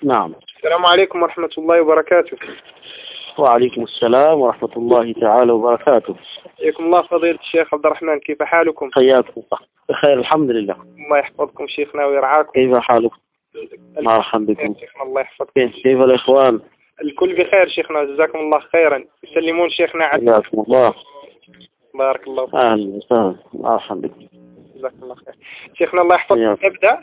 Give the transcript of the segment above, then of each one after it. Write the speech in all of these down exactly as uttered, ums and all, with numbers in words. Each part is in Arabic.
نعم. السلام عليكم ورحمة الله وبركاته. وعليكم السلام ورحمة الله تعالى وبركاته. حياكم الله فضيلة الشيخ عبد الرحمن، كيف حالكم؟ حياكم الله بخير الحمد لله. الله يحفظكم شيخنا ويرعاكم. كيف حالكم؟ مرحبا بكم. شيخنا الله يحفظكم. كيف الإخوان؟ الكل بخير شيخنا، جزاكم الله خيرا. يسلمون شيخنا على حياكم الله. بارك الله فيك. أهلا وسهلا، مرحبا بكم. جزاكم الله خير شيخنا، الله يحفظكم. نبدأ.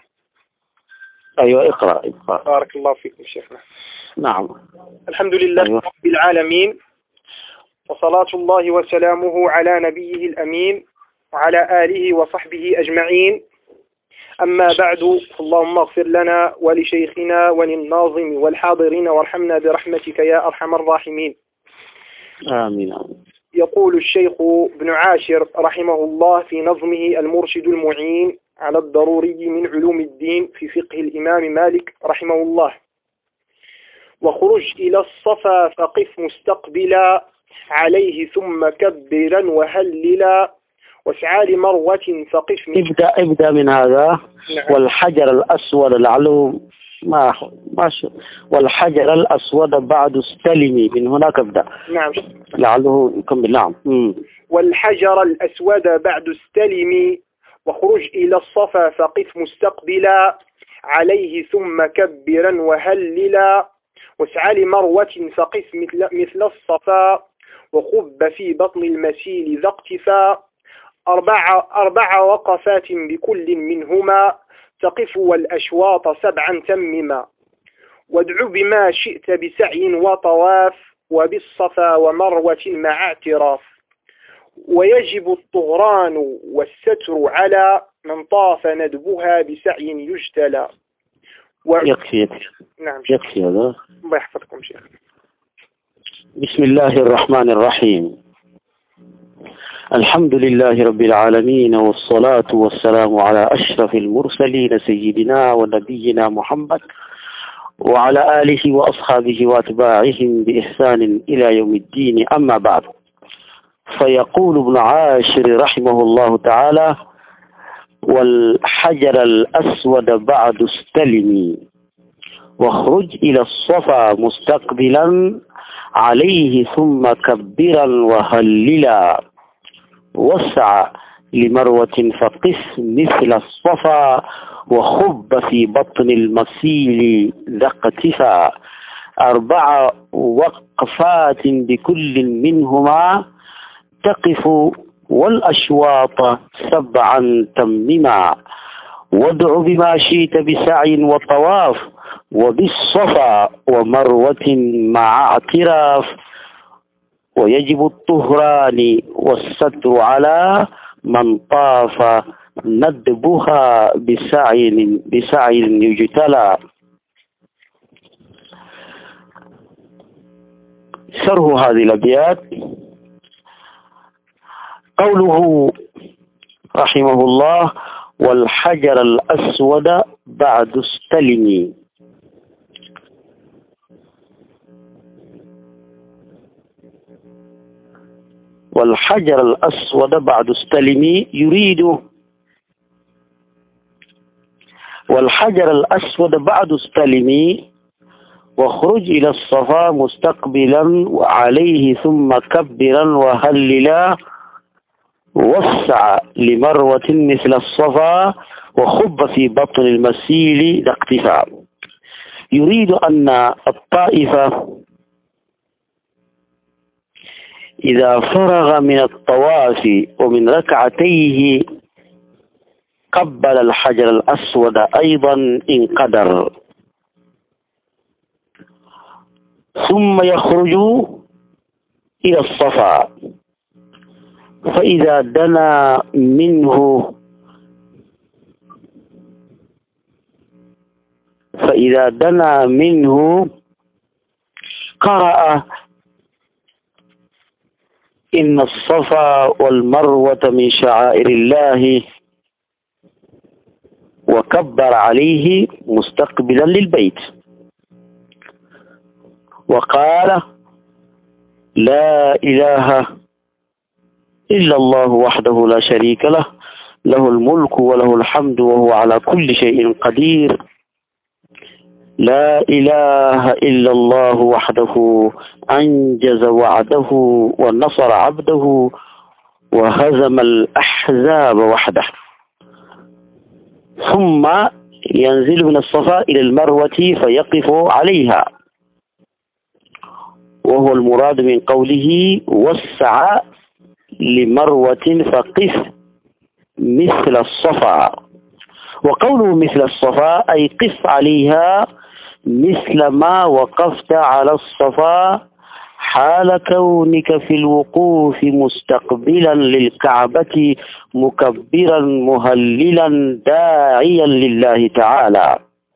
أيوة اقرأ اقرأ. بارك الله فيكم شيخنا. نعم. الحمد لله أيوة. رب العالمين، وصلاة الله وسلامه على نبيه الأمين وعلى آله وصحبه أجمعين. أما بعد، اللهم اغفر لنا ولشيخنا وللناظم والحاضرين وارحمنا برحمتك يا أرحم الراحمين. آمين. يقول الشيخ ابن عاشر رحمه الله في نظمه المرشد المعين على الضروري من علوم الدين في فقه الإمام مالك رحمه الله: وخرج إلى الصفا فقف مستقبلا عليه ثم كبرا وهللا واسعى لمروة فقف. ابدأ ابدأ من هذا. نعم. والحجر الأسود لعله ما ماشي. والحجر الأسود بعد استلمي، من هناك ابدأ. نعم. لعله يكمل. نعم. مم. والحجر الأسود بعد استلمي وخرج إلى الصفا فقف مستقبلا عليه ثم كبرا وهللا واسعى لمروة فقف مثل, مثل الصفا وخب في بطن المسيل ذا اقتفاء أربع, أربع وقفات بكل منهما تقف والأشواط سبعا تمما وادع بما شئت بسعي وطواف وبالصفا ومروة مع اعتراف ويجب الطهران والستر على من طاف ندبها بسعي يجتلى. و... يكفي يكفي. نعم يكفي هذا. الله يحفظكم شيخ. بسم الله الرحمن الرحيم. الحمد لله رب العالمين، والصلاة والسلام على أشرف المرسلين سيدنا ونبينا محمد وعلى آله وأصحابه وأتباعهم بإحسان إلى يوم الدين. أما بعد، فيقول ابن عاشر رحمه الله تعالى: والحجر الأسود بعد استلمي واخرج إلى الصفا مستقبلا عليه ثم كبرا وهللا وسع لمروة فقف مثل الصفا وخب في بطن المسيل ذا اقتفاء أربع وقفات بكل منهما تقف والأشواط سبعا تمما وادع بما شئت بسعي وطواف وبالصفا ومروة مع اعتراف ويجب الطهران والستر على من طاف ندبها بسعي بسعي يجتلى. شرح هذه الأبيات: قوله رحمه الله: والحجر الأسود بعد استلمي. والحجر الأسود بعد استلمي يريد والحجر الأسود بعد استلمي واخرج إلى الصفا مستقبلا وعليه ثم كبرا وهللا وسع لمروة مثل الصفا وخب في بطن المسيل ذا اقتفاء. يريد أن الطائفة إذا فرغ من الطواف ومن ركعتيه قبل الحجر الأسود أيضا إن قدر، ثم يخرج إلى الصفا، فإذا دنا منه فإذا دنا منه قرأ إن الصفا والمروة من شعائر الله وكبر عليه مستقبلا للبيت وقال: لا إله إلا الله وحده لا شريك له، له الملك وله الحمد وهو على كل شيء قدير، لا إله إلا الله وحده أنجز وعده ونصر عبده وهزم الأحزاب وحده. ثم ينزل من الصفا إلى المروة فيقف عليها، وهو المراد من قوله وسع لمروة فقف مثل الصفا. وقوله مثل الصفا أي قف عليها مثل ما وقفت على الصفا حال كونك في الوقوف مستقبلا للكعبة مكبرا مهللا داعيا لله تعالى.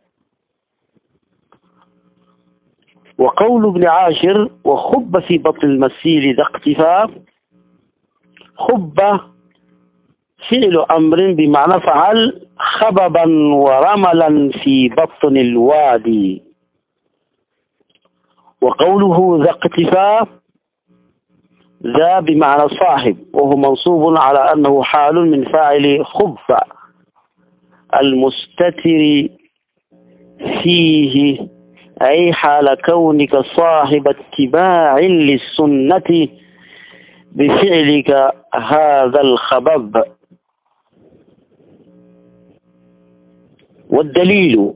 وقول ابن عاشر وخب في بطن المسيل ذا اقتفاء، خب فعل أمر بمعنى فعل خببا ورملا في بطن الوادي. وقوله ذا اقتفاء ذا بمعنى صاحب، وهو منصوب على أنه حال من فاعل خب المستتر فيه، أي حال كونك صاحب اتباع للسنة بفعلك هذا الخبب. والدليل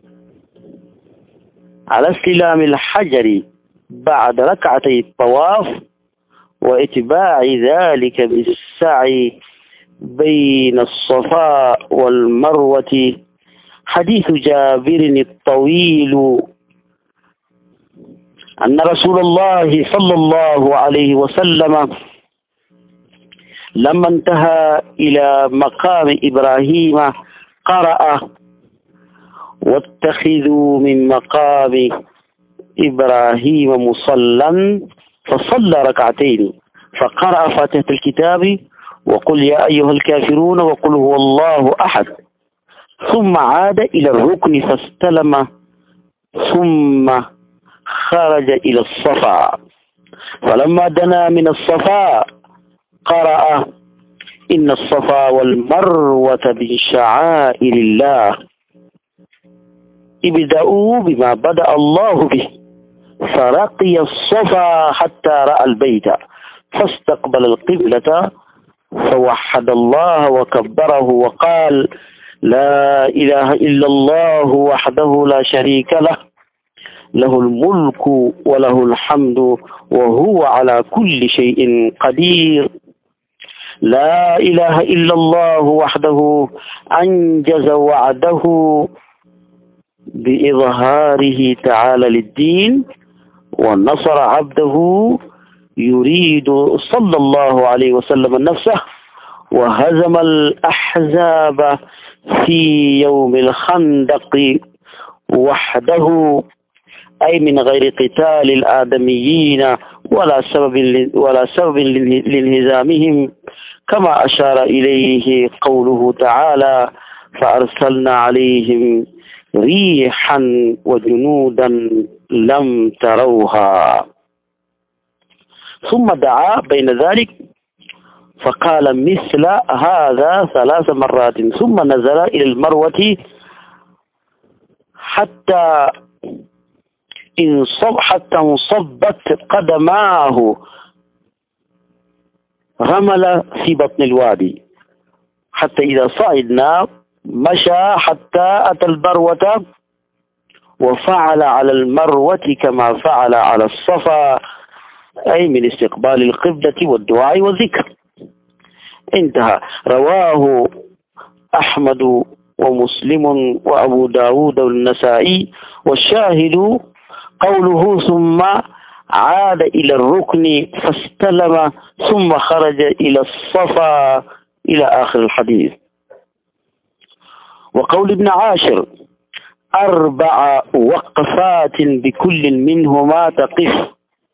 على استلام الحجر بعد ركعتي الطواف واتباع ذلك بالسعي بين الصفا والمروة حديث جابر الطويل أن رسول الله صلى الله عليه وسلم لما انتهى إلى مقام إبراهيم قرأ واتخذوا من مقام إبراهيم مصلى فصلى ركعتين فقرأ فاتحة الكتاب وقل يا أيها الكافرون وقل هو الله أحد، ثم عاد إلى الركن فاستلم ثم خرج إلى الصفا، فلما دنا من الصفا قرأ إن الصفا والمروة من شعائر الله ابدأوا بما بدأ الله به، فرقي الصفا حتى رأى البيت فاستقبل القبلة فوحد الله وكبره وقال لا إله إلا الله وحده لا شريك له له الملك وله الحمد وهو على كل شيء قدير. لا إله إلا الله وحده أنجز وعده بإظهاره تعالى للدين ونصر عبده يريد صلى الله عليه وسلم نفسه وهزم الأحزاب في يوم الخندق وحده، أي من غير قتال الآدميين ولا سبب ولا سبب لانهزامهم، كما أشار إليه قوله تعالى فأرسلنا عليهم ريحا وجنودا لم تروها. ثم دعا بين ذلك فقال مثل هذا ثلاث مرات، ثم نزل إلى المروة حتى انصب حتى انصبت قدماه رمل في بطن الوادي، حتى إذا صعدنا مشى حتى أتى المروة وفعل على المروة كما فعل على الصفا، أي من استقبال القبلة والدعاء والذكر. انتهى. رواه أحمد ومسلم وأبو داود والنسائي. والشاهد قوله ثم عاد إلى الركن فاستلم ثم خرج إلى الصفا إلى آخر الحديث. وقول ابن عاشر أربع وقفات بكل منهما تقف،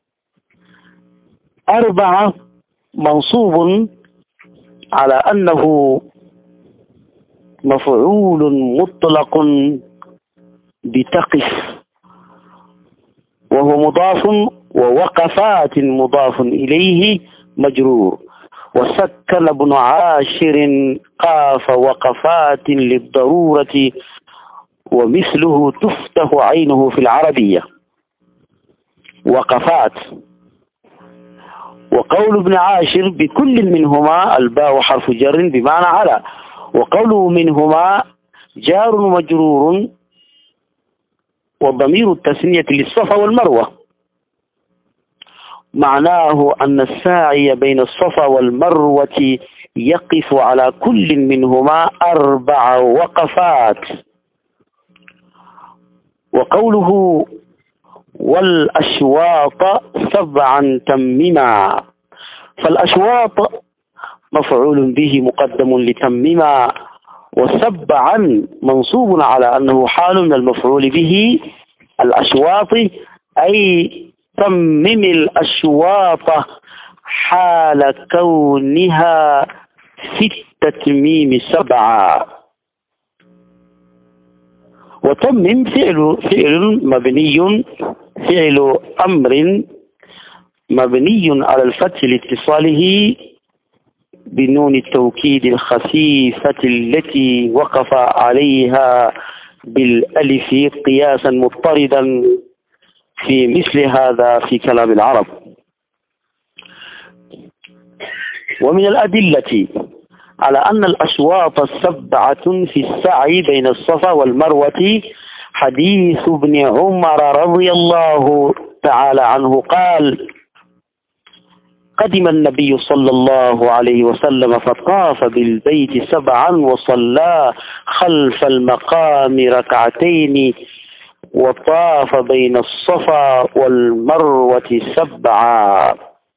أربعة منصوب على أنه مفعول مطلق بتقف، وهو مضاف، ووقفات مضاف إليه مجرور. وسكن ابن عاشر قاف وقفات للضرورة ومثله تفتح عينه في العربية. وقفات. وقول ابن عاشر بكل منهما الباء حرف جر بمعنى على، وقوله منهما جار ومجرور وضمير التثنية للصفا والمروة، معناه أن الساعي بين الصفا والمروة يقف على كل منهما أربع وقفات. وقوله والأشواط سبعا تمما، فالأشواط مفعول به مقدم لتمما، وسبعا منصوب على أنه حال من المفعول به الأشواط، أي تمم الأشواط حال كونها في التتميم سبعا. وتمم فعل فعل مبني فعل أمر مبني على الفتح لاتصاله بنون التوكيد الخفيفة التي وقف عليها بالألف قياسا مضطردا في مثل هذا في كلام العرب. ومن الأدلة على أن الأشواط السبعة في السعي بين الصفا والمروة حديث ابن عمر رضي الله تعالى عنه قال: قدم النبي صلى الله عليه وسلم فطاف بالبيت سبعا وصلى خلف المقام ركعتين وطاف بين الصفا والمروة سبعا.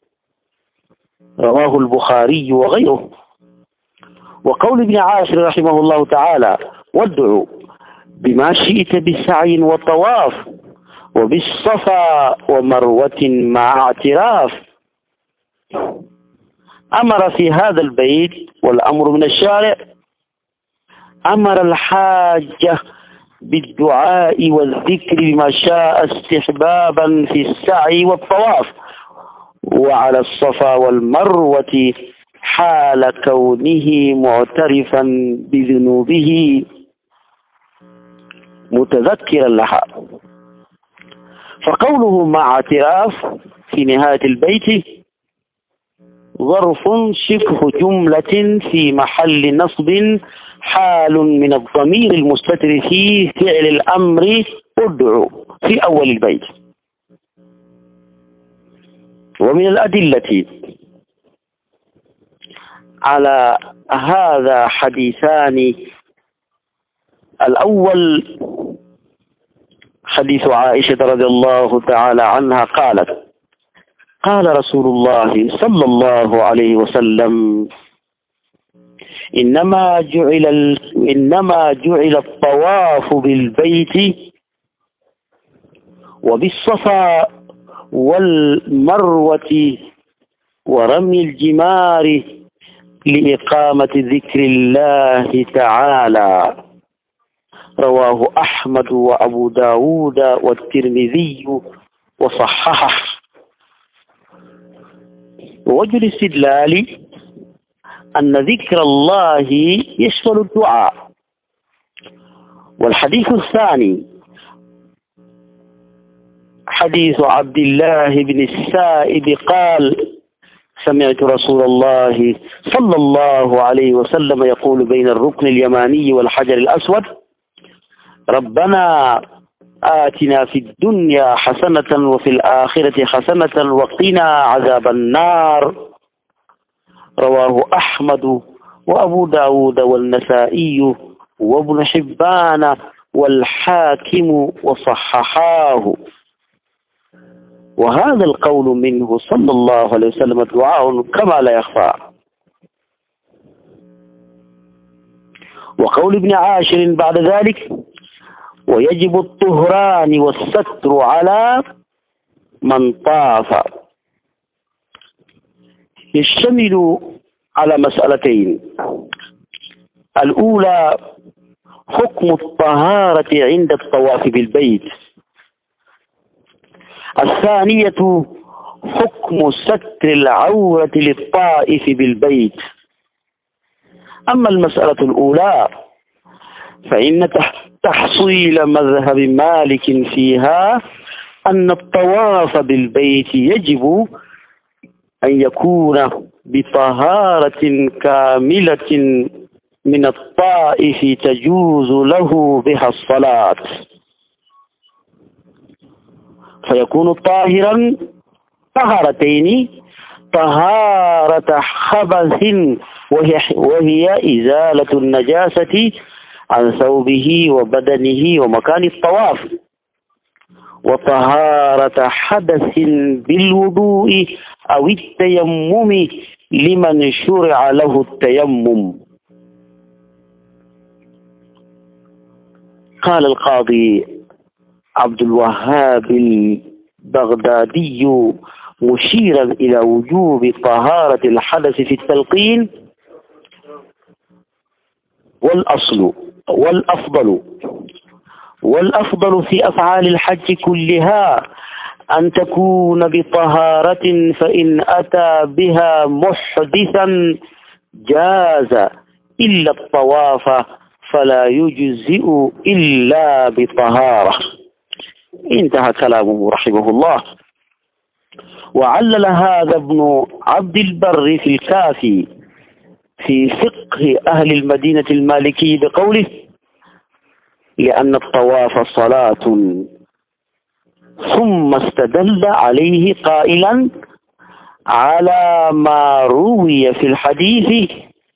رواه البخاري وغيره. وقول ابن عاشر رحمه الله تعالى: وادعوا بما شئت بسعي وطواف وبالصفا ومروة مع اعتراف، أمر في هذا البيت والأمر من الشارع، أمر الحاجة بالدعاء والذكر بما شاء استحبابا في السعي والطواف، وعلى الصفا والمروة حال كونه معترفا بذنوبه متذكرا لها. فقوله مع اعتراف في نهاية البيت ظرف شبه جملة في محل نصب حال من الضمير المستتر في فعل الأمر ادعو في أول البيت. ومن الأدلة على هذا حديثان: الأول حديث عائشة رضي الله تعالى عنها قالت: قال رسول الله صلى الله عليه وسلم: إنما جعل إنما جعل الطواف بالبيت وبالصفا والمروة ورمي الجمار لإقامة ذكر الله تعالى. رواه أحمد وأبو داود والترمذي وصححه. ووجه الاستدلال أن ذكر الله يشمل الدعاء. والحديث الثاني حديث عبد الله بن السائب قال: سمعت رسول الله صلى الله عليه وسلم يقول بين الركن اليماني والحجر الأسود: ربنا آتنا في الدنيا حسنة وفي الآخرة حسنة وقنا عذاب النار. رواه أحمد وأبو داود والنسائي وابن حبان والحاكم وصححاه. وهذا القول منه صلى الله عليه وسلم دعاء كما لا يخفى. وقول ابن عاشر بعد ذلك: ويجب الطهران والستر على من طاف، يشتمل على مسألتين: الأولى حكم الطهارة عند الطواف بالبيت، الثانية حكم ستر العورة للطائف بالبيت. أما المسألة الأولى فإن تحصيل مذهب مالك فيها أن الطواف بالبيت يجب أن يكون بطهارة كاملة من الطائف تجوز له بها الصلاة، فيكون طاهرا طهارتين: طهارة خبث وهي, وهي إزالة النجاسة عن ثوبه وبدنه ومكان الطواف، وطهارة حدث بالوضوء أو التيمم لمن شرع له التيمم. قال القاضي عبد الوهاب البغدادي مشيرا إلى وجوب طهارة الحدث في التلقين: والأصل والأفضل والأفضل في أفعال الحج كلها أن تكون بطهارة، فإن أتى بها محدثا جاز، إلا الطواف فلا يجزئ إلا بطهارة. انتهى كلامه رحمه الله. وعلل هذا ابن عبد البر في الكافي في فقه أهل المدينة المالكي بقوله: لأن الطواف صلاة، ثم استدل عليه قائلا: على ما روي في الحديث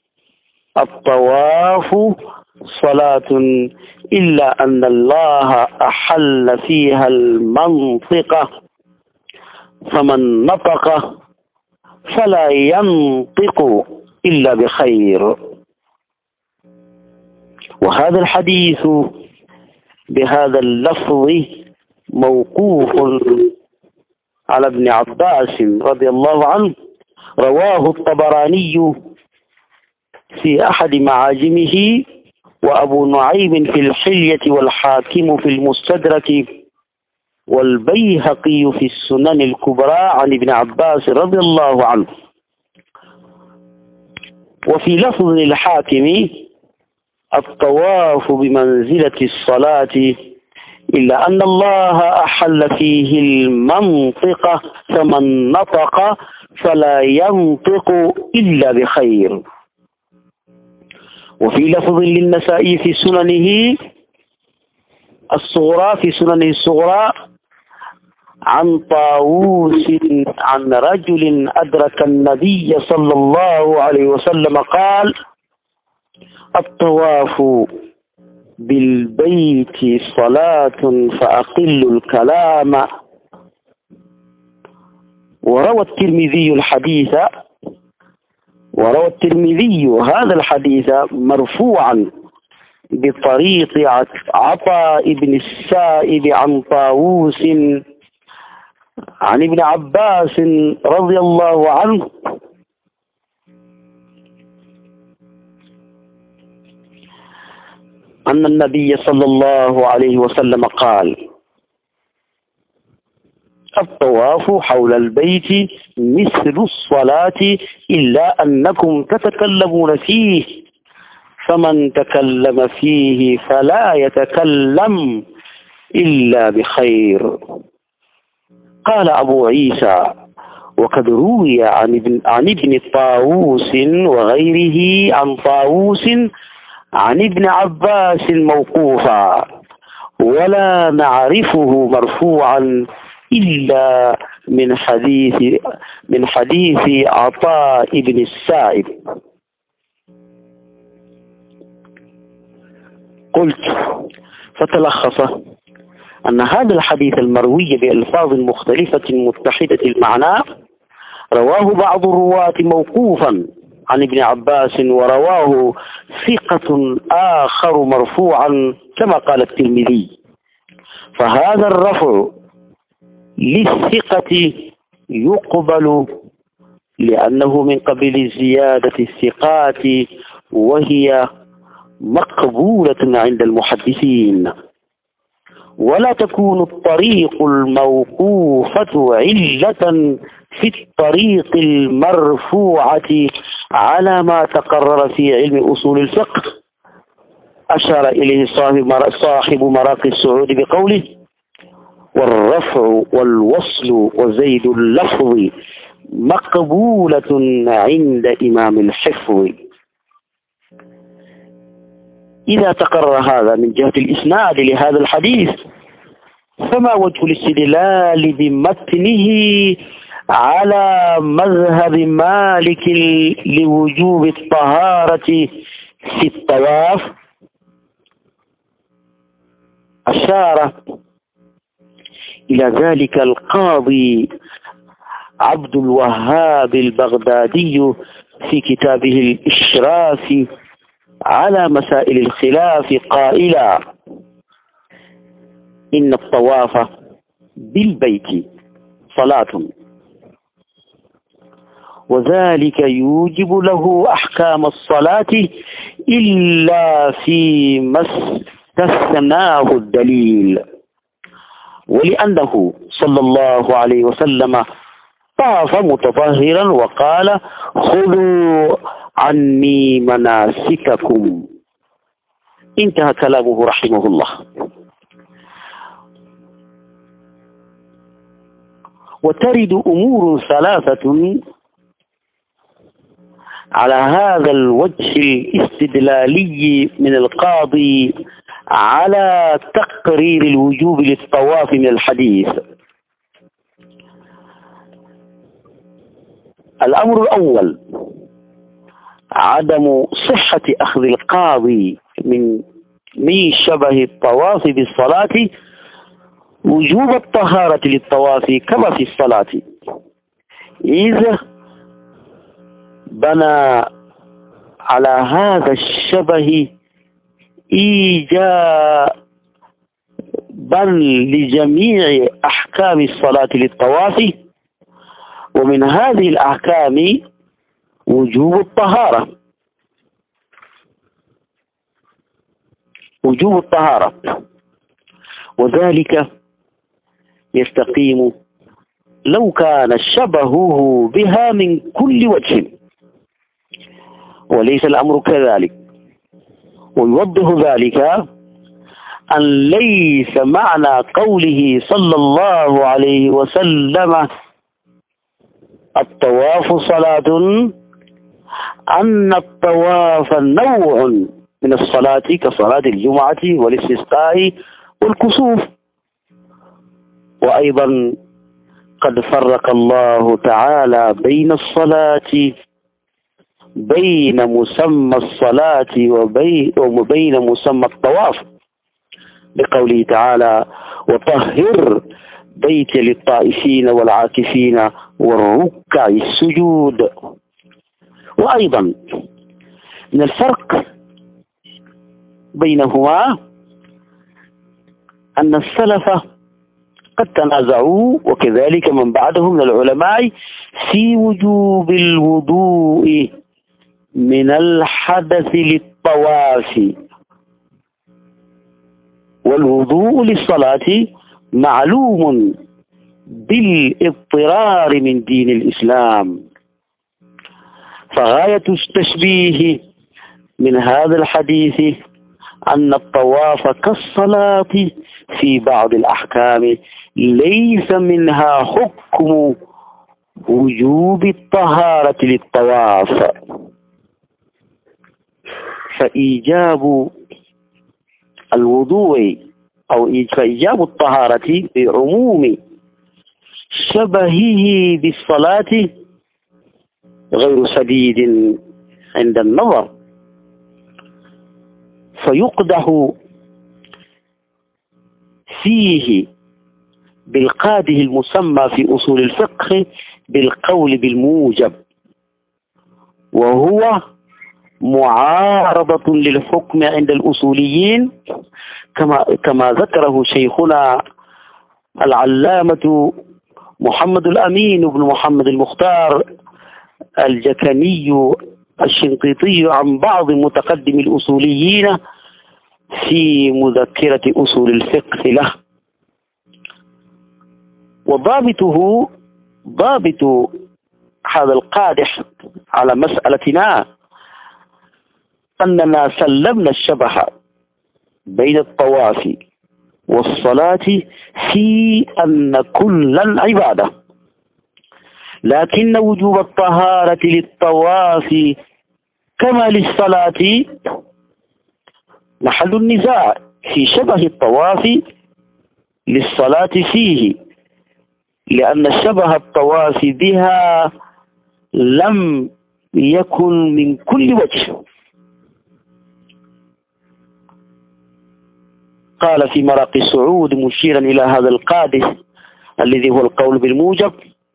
الطواف صلاة إلا أن الله أحل فيها المنطقة، فمن نطق فلا ينطق إلا بخير. وهذا الحديث بهذا اللفظ موقوف على ابن عباس رضي الله عنه، رواه الطبراني في أحد معاجمه، وأبو نعيم في الحلية، والحاكم في المستدرك، والبيهقي في السنن الكبرى عن ابن عباس رضي الله عنه. وفي لفظ الحاكم: الطواف بمنزلة الصلاة إلا أن الله أحل فيه المنطقة، فمن نطق فلا ينطق إلا بخير. وفي لفظ للنسائي في سننه الصغرى في سننه الصغرى عن طاووس عن رجل أدرك النبي صلى الله عليه وسلم قال: الطواف بالبيت صلاة فأقل الكلام. وروى الترمذي الحديث وروى الترمذي هذا الحديث مرفوعا بطريق عطاء بن السائب عن طاووس عن ابن عباس رضي الله عنه أن النبي صلى الله عليه وسلم قال: الطواف حول البيت مثل الصلاة إلا أنكم تتكلمون فيه، فمن تكلم فيه فلا يتكلم إلا بخير. قال أبو عيسى: وقد روي عن ابن, عن ابن طاووس وغيره عن طاووس عن ابن عباس موقوفا، ولا نعرفه مرفوعا إلا من حديث من حديث عطاء بن السائب. قلت: فتلخص أن هذا الحديث المروي بألفاظ مختلفة متحدة المعنى رواه بعض الرواة موقوفا عن ابن عباس، ورواه ثقة آخر مرفوعا كما قال الترمذي، فهذا الرفع للثقة يقبل لأنه من قبيل زيادة الثقات، وهي مقبولة عند المحدثين. ولا تكون الطريق الموقوفة علة في الطريق المرفوعة على ما تقرر في علم أصول الفقه، أشار إليه صاحب صاحب مراقي السعود بقوله: والرفع والوصل وزيد اللفظ مقبولة عند إمام الحفظ. إذا تقرر هذا من جهة الإسناد لهذا الحديث، فما وجه الاستدلال بمتنه على مذهب مالك لوجوب الطهارة في الطواف؟ أشار إلى ذلك القاضي عبد الوهاب البغدادي في كتابه الإشراف على مسائل الخلاف قائلا: إن الطواف بالبيت صلاة، وذلك يوجب له أحكام الصلاة إلا فيما استثناه الدليل، ولأنه صلى الله عليه وسلم طاف متطهرا وقال: خذوا عني مناسككم. انتهى كلامه رحمه الله. وترد أمور ثلاثة على هذا الوجه الاستدلالي من القاضي على تقرير الوجوب للطواف من الحديث. الأمر الأول: عدم صحة أخذ القاضي من من شبه الطواف بالصلاة وجوب الطهارة للطواف كما في الصلاة، إذا بنى على هذا الشبه إيجابا لجميع أحكام الصلاة للطواف، ومن هذه الأحكام وجوب الطهارة وجوب الطهارة وذلك يستقيم لو كان شبهه بها من كل وجه، وليس الأمر كذلك. ويوضح ذلك أن ليس معنى قوله صلى الله عليه وسلم الطواف صلاة أن الطواف نوع من الصلاة كصلاة الجمعة والاستسقاء والكسوف. وأيضا قد فرق الله تعالى بين الصلاة بين مسمى الصلاة وبين مسمى الطواف بقوله تعالى: وطهر بيت للطائفين والعاكفين والركع السجود. وأيضا من الفرق بينهما أن السلف قد تنازعوا وكذلك من بعدهم من العلماء في وجوب الوضوء من الحدث للطواف، والوضوء للصلاة معلوم بالاضطرار من دين الإسلام. فغاية التشبيه من هذا الحديث أن الطواف كالصلاة في بعض الأحكام ليس منها حكم وجوب الطهارة للطواف، فإيجاب الوضوء أو إيجاب الطهارة بعموم شبهه بالصلاة غير سديد عند النظر، فيقدح فيه بالقاده المسمى في أصول الفقه بالقول بالموجب، وهو معارضة للحكم عند الأصوليين كما كما ذكره شيخنا العلامة محمد الأمين بن محمد المختار الجكني الشنقيطي عن بعض متقدم الأصوليين في مذكرة أصول الفقه له. وضابطه ضابط هذا القادح على مسألتنا أننا سلمنا الشبه بين الطواف والصلاة في أن كلا عبادة، لكن وجوب الطهارة للطواف كما للصلاة محل النزاع في شبه الطواف للصلاة فيه، لأن شبه الطواف بها لم يكن من كل وجه. قال في مراقي الصعود مشيرا إلى هذا القادح الذي هو القول بالموجب،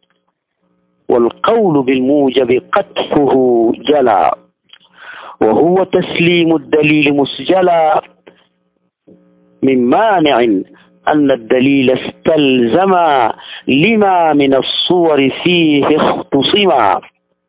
والقول بالموجب قطفه جلا، وهو تسليم الدليل مسجلا من مانع أن الدليل استلزم لما من الصور فيه اختصما.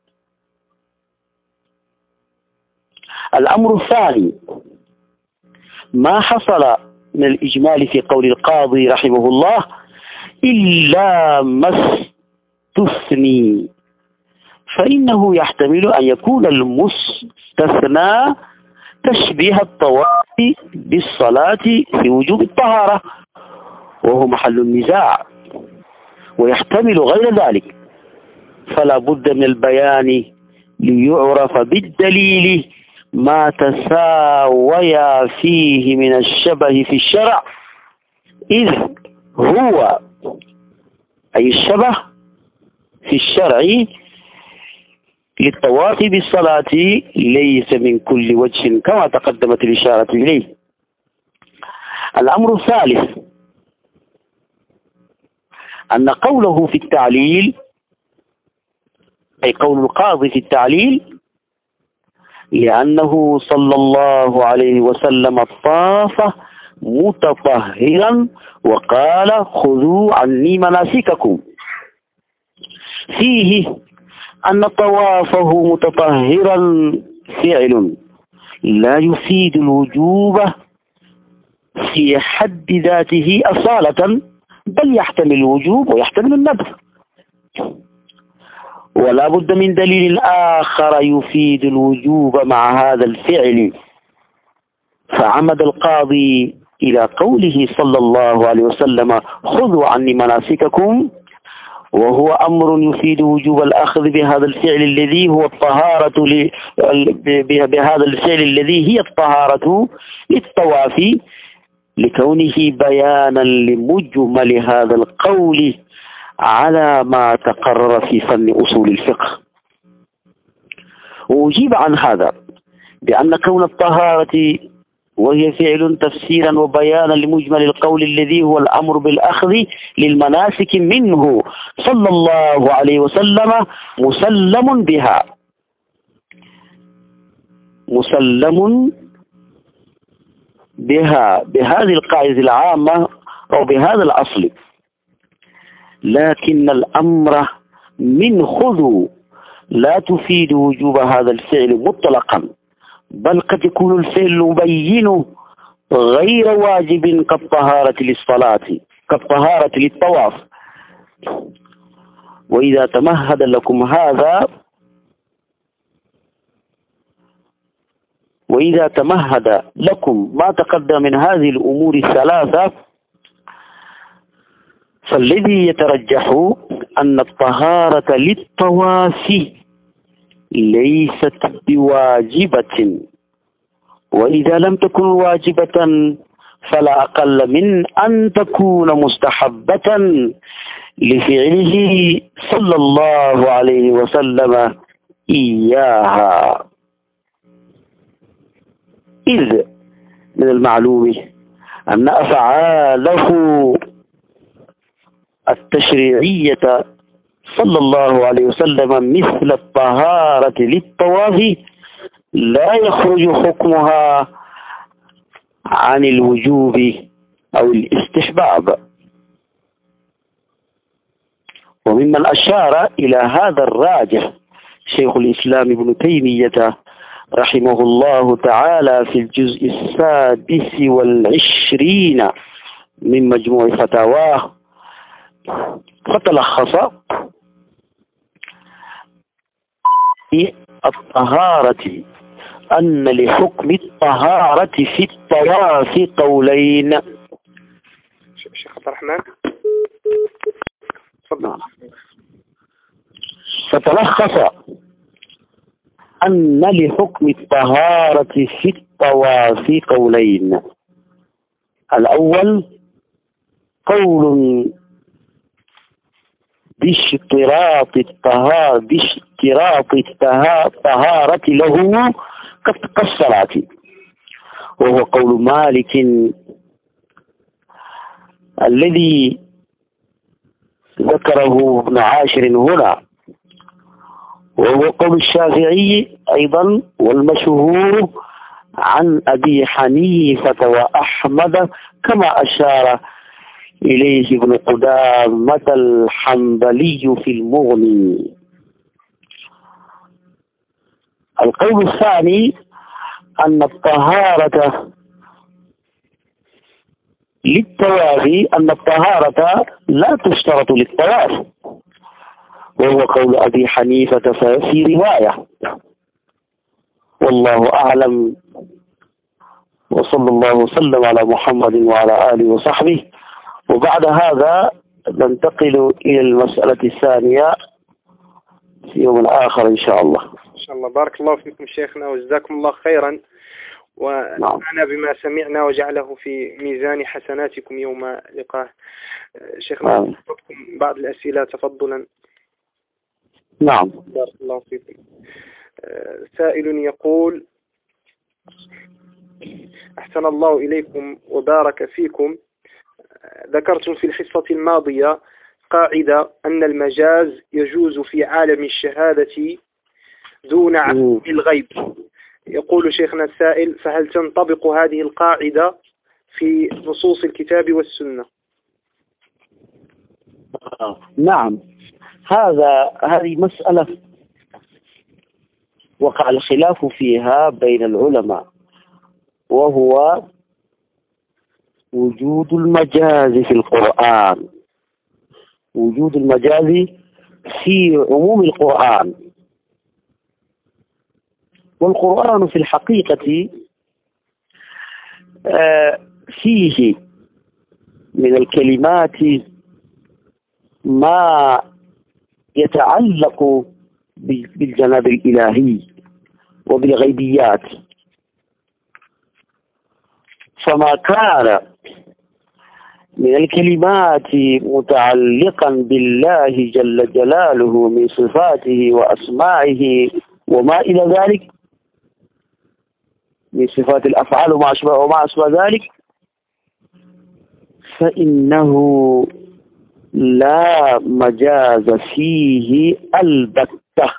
الأمر الثاني ما حصل من الإجمال في قول القاضي رحمه الله إلا ما استثني، فإنه يحتمل أن يكون المستثنى تشبيه الطواف بالصلاة في وجوب الطهارة وهو محل النزاع، ويحتمل غير ذلك، فلا بد من البيان ليعرف بالدليل ما تساويا فيه من الشبه في الشرع، إذ هو أي الشبه في الشرع للطواف بالصلاة ليس من كل وجه كما تقدمت الإشارة إليه. الأمر الثالث أن قوله في التعليل أي قول القاضي في التعليل لأنه صلى الله عليه وسلم طاف متطهرا وقال خذوا عني مناسككم، فيه أن طوافه متطهرا فعل لا يفيد الوجوب في حد ذاته أصالة، بل يحتمل الوجوب ويحتمل الندب، ولا بد من دليل آخر يفيد الوجوب مع هذا الفعل. فعمد القاضي إلى قوله صلى الله عليه وسلم خذوا عني مناسككم، وهو أمر يفيد وجوب الأخذ بهذا الفعل الذي هو الطهارة ل... بهذا الفعل الذي هي الطهارة للطواف، لكونه بيانا لمجمل هذا القول على ما تقرر في فن أصول الفقه. وأجيب عن هذا بأن كون الطهارة وهي فعل تفسيرا وبيانا لمجمل القول الذي هو الأمر بالأخذ للمناسك منه صلى الله عليه وسلم مسلم بها، مسلم بها بهذه القاعدة العامة أو بهذا الأصل، لكن الأمر من خذوا لا تفيد وجوب هذا الفعل مطلقا، بل قد يكون الفعل مبين غير واجب كالطهارة للصلاة كالطهارة للطواف. وإذا تمهد لكم هذا وإذا تمهد لكم ما تقدم من هذه الأمور الثلاثة، فالذي يترجح أن الطهارة للطواف ليست بواجبة، وإذا لم تكن واجبة فلا أقل من أن تكون مستحبة لفعله صلى الله عليه وسلم إياها. إذ من المعلوم أن أفعاله التشريعية صلى الله عليه وسلم مثل الطهارة للطواف لا يخرج حكمها عن الوجوب أو الاستحباب. وممن أشار إلى هذا الراجح شيخ الإسلام ابن تيمية رحمه الله تعالى في الجزء السادس والعشرين من مجموع فتاواه، فتلخص الطهارة أن لحكم الطهارة في الطواف قولين. شيخ عبد الرحمن نعم. فتلخص أن لحكم الطهارة في الطواف قولين. الأول قول باشتراط الطهارة باشتراط الطهارة له كالصلاة، وهو قول مالك الذي ذكره ابن عاشر هنا، وهو قول الشافعي أيضا والمشهور عن أبي حنيفة وأحمد، كما أشار إليه ابن قدامة الحنبلي في المغني. القول الثاني أن الطهارة للطواف أن الطهارة لا تشترط للطواف، وهو قول أبي حنيفة في رواية، والله أعلم. وصلى الله وسلم على محمد وعلى آله وصحبه. وبعد هذا ننتقل إلى المسألة الثانية في يوم آخر إن شاء الله. إن شاء الله. بارك الله فيكم شيخنا وجزاكم الله خيرا، ونفعنا بما سمعنا وجعله في ميزان حسناتكم يوم لقاه. شيخنا نعم. بعض الأسئلة تفضلا. نعم. بارك الله فيكم. سائل يقول: أحسن الله إليكم وبارك فيكم، ذكرتم في الحصة الماضية قاعدة أن المجاز يجوز في عالم الشهادة دون عالم الغيب. يقول شيخنا السائل: فهل تنطبق هذه القاعدة في نصوص الكتاب والسنة؟ نعم، هذا هذه مسألة وقع الخلاف فيها بين العلماء، وهو وجود المجاز في القرآن، وجود المجاز في عموم القرآن. والقرآن في الحقيقة فيه من الكلمات ما يتعلق بالجناب الإلهي وبالغيبيات، فما كان من الكلمات متعلقا بالله جل جلاله من صفاته وأسمائه وما إلى ذلك من صفات الأفعال وما أشبه وما أشبه ذلك، فإنه لا مجاز فيه البتة.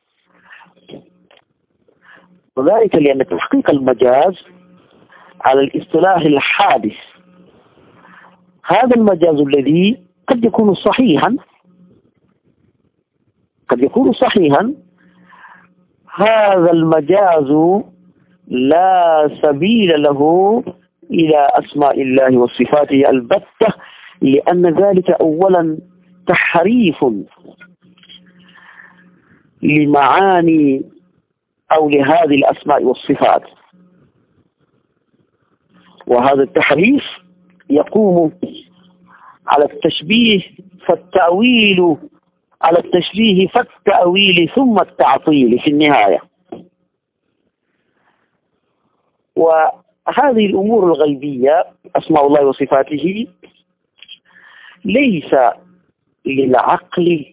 وذلك لأن تحقيق المجاز على الاصطلاح الحادث، هذا المجاز الذي قد يكون صحيحا قد يكون صحيحا هذا المجاز لا سبيل له إلى أسماء الله وصفاته البتة، لأن ذلك أولا تحريف لمعاني أو لهذه الأسماء والصفات، وهذا التحريف يقوم على التشبيه فالتأويل على التشبيه فالتأويل ثم التعطيل في النهاية. وهذه الأمور الغيبية أسماء الله وصفاته ليس للعقل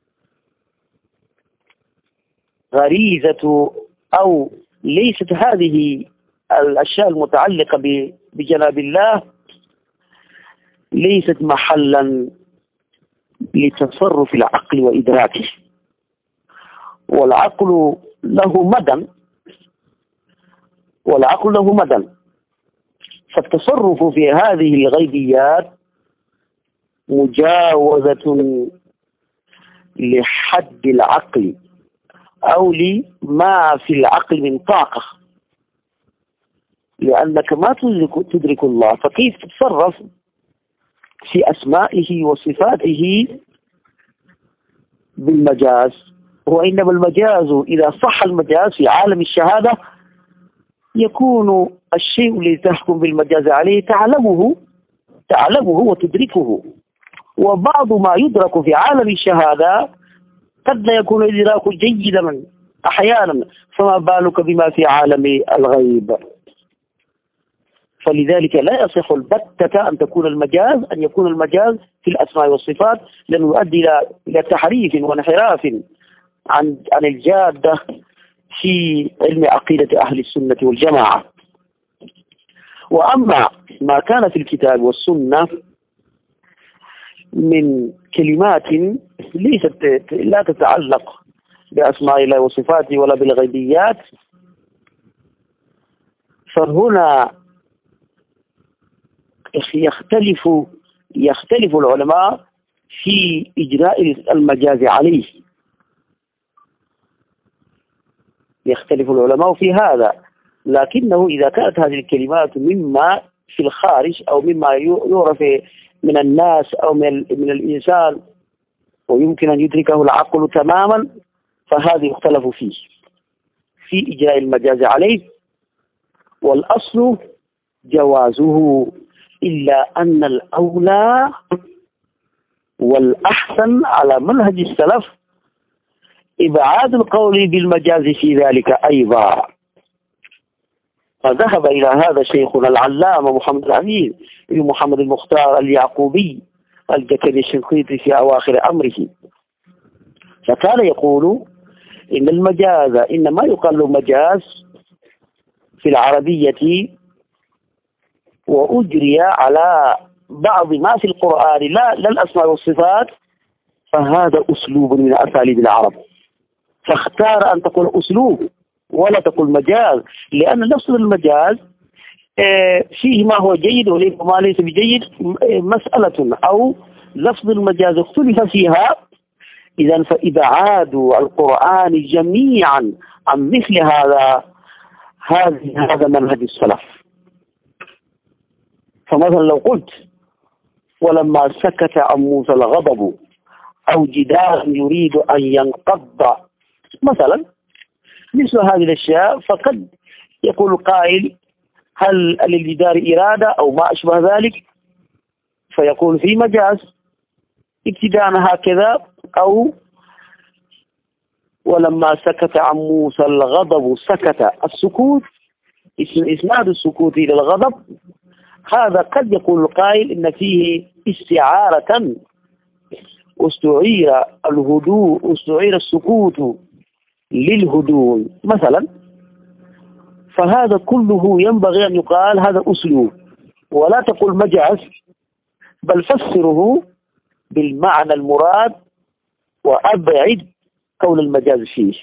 غريزة، أو ليست هذه الأشياء المتعلقة بجناب الله ليست محلا لتصرف العقل وإدراكه، والعقل له مدى والعقل له مدى فالتصرف في هذه الغيبيات مجاوزة لحد العقل أو لما في العقل من طاقة، لأنك ما تدرك, تدرك الله، فكيف تتصرف في أسمائه وصفاته بالمجاز؟ وإنما المجاز إذا صح المجاز في عالم الشهادة يكون الشيء الذي تحكم بالمجاز عليه تعلمه تعلمه وتدركه، وبعض ما يدرك في عالم الشهادة قد لا يكون إدراك جيدا أحيانا، فما بالك بما في عالم الغيب. فلذلك لا يصح البتة أن تكون المجاز أن يكون المجاز في الأسماء والصفات، لأنه يؤدي إلى تحريف وانحراف عن عن الجادة في علم عقيدة أهل السنة والجماعة. وأما ما كان في الكتاب والسنة من كلمات ليست لا تتعلق بأسماء الله وصفاته ولا بالغيبيات، فهنا يختلف يختلف العلماء في إجراء المجاز عليه، يختلف العلماء في هذا. لكنه إذا كانت هذه الكلمات مما في الخارج أو مما يعرف من الناس أو من, من الإنسان ويمكن أن يدركه العقل تماما، فهذا يختلف فيه في إجراء المجاز عليه، والأصل جوازه، إلا أن الأولى والأحسن على منهج السلف إبعاد القول بالمجاز في ذلك أيضا. فذهب إلى هذا شيخنا العلامة محمد الأمين بن محمد المختار اليعقوبي الجكني الشنقيطي في أواخر أمره، فكان يقول إن المجاز إنما يقال مجاز في العربية وأجري على بعض ما في القرآن لا لا الأسماء والصفات، فهذا أسلوب من أساليب العرب، فاختار أن تقول أسلوب ولا تقول مجاز، لأن لفظ المجاز فيه ما هو جيد وما ليس بجيد مسألة، أو لفظ المجاز اختلف فيها. إذا فإبعاد القرآن جميعا عن مثل هذا هذا منهج السلف. فمثلا لو قلت ولما سكت عن موسى الغضب أو جدار يريد أن ينقض مثلا، مثل هذه الأشياء، فقد يقول قائل هل للجدار إرادة أو ما أشبه ذلك، فيقول في مجاز ابتداء هكذا. أو ولما سكت عن موسى الغضب، سكت السكوت إسناد السكوت إلى الغضب، هذا قد يقول القائل إن فيه استعارة، استعير الهدوء استعير السكوت للهدوء مثلا، فهذا كله ينبغي أن يقال هذا أسلوب، ولا تقول مجاز، بل فسره بالمعنى المراد وأبعد قول المجاز فيه.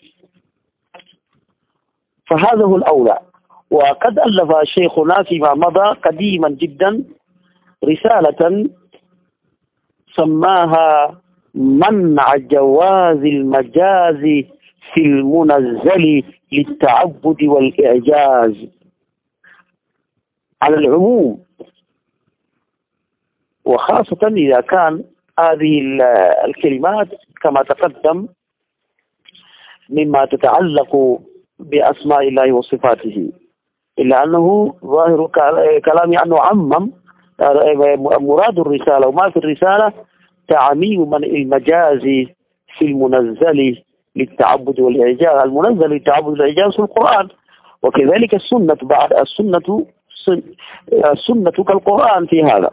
فهذا هو الأولى. وقد ألف شيخنا فيما مضى قديما جدا رسالة سماها منع جواز المجاز في المنزل للتعبد والإعجاز على العموم، وخاصة إذا كان هذه الكلمات كما تقدم مما تتعلق بأسماء الله وصفاته، إلا أنه ظاهر كلامي أنه عمم مراد الرسالة وما في الرسالة تعميم من المجاز في المنزل للتعبد والإعجاز. المنزل للتعبد والإعجاز في القرآن، وكذلك السنة بعد السنة السنة كالقرآن في هذا.